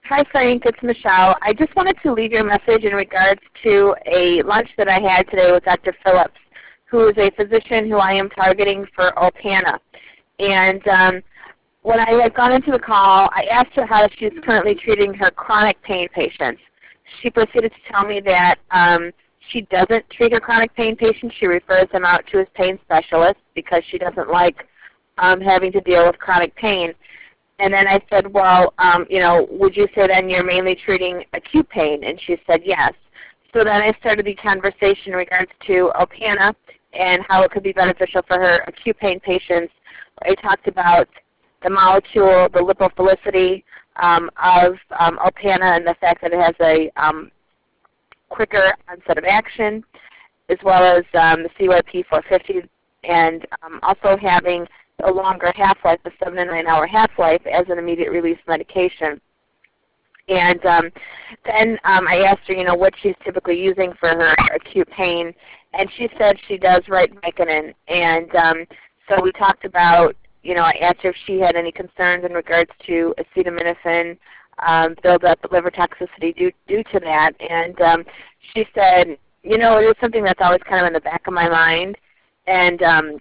Hi, Frank. It's Michelle. I just wanted to leave you a message in regards to a lunch that I had today with Dr. Phillips, who is a physician who I am targeting for Opana. And when I had gone into the call, I asked her how she's currently treating her chronic pain patients. She proceeded to tell me that she doesn't treat her chronic pain patients. She refers them out to his pain specialist because she doesn't like having to deal with chronic pain. And then I said, well, would you say then you're mainly treating acute pain? And she said yes. So then I started the conversation in regards to Opana and how it could be beneficial for her acute pain patients. I talked about the molecule, the lipophilicity of Opana, and the fact that it has a quicker onset of action, as well as the CYP450, and also having a longer half-life, a 7 to 9 hour half-life as an immediate release medication. And then I asked her, what she's typically using for her acute pain, and she said she does Vicodin. And so we talked about, I asked her if she had any concerns in regards to acetaminophen buildup, liver toxicity due to that. And she said, it is something that's always kind of in the back of my mind. And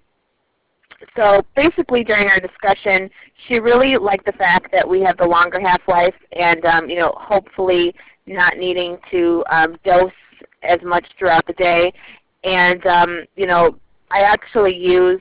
so basically during our discussion, she really liked the fact that we have the longer half-life and, hopefully not needing to dose as much throughout the day. And, I actually used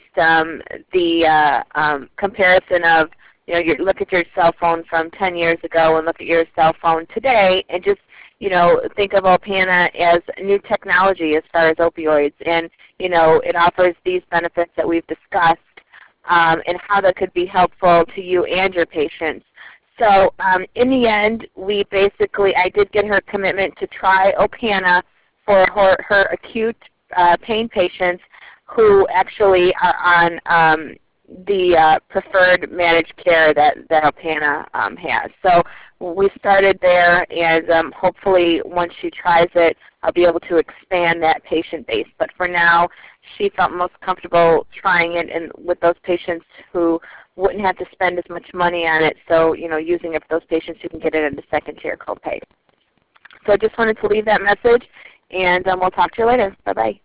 the comparison of, you look at your cell phone from 10 years ago and look at your cell phone today and just, think of Opana as new technology as far as opioids. And, it offers these benefits that we've discussed and how that could be helpful to you and your patients. So in the end, I did get her commitment to try Opana for her acute pain patients who actually are on the preferred managed care that Opana has. So we started there, and hopefully once she tries it, I'll be able to expand that patient base. But for now, she felt most comfortable trying it with those patients who wouldn't have to spend as much money on it, so using it for those patients who can get it at a second-tier copay. So I just wanted to leave that message, and we'll talk to you later. Bye-bye.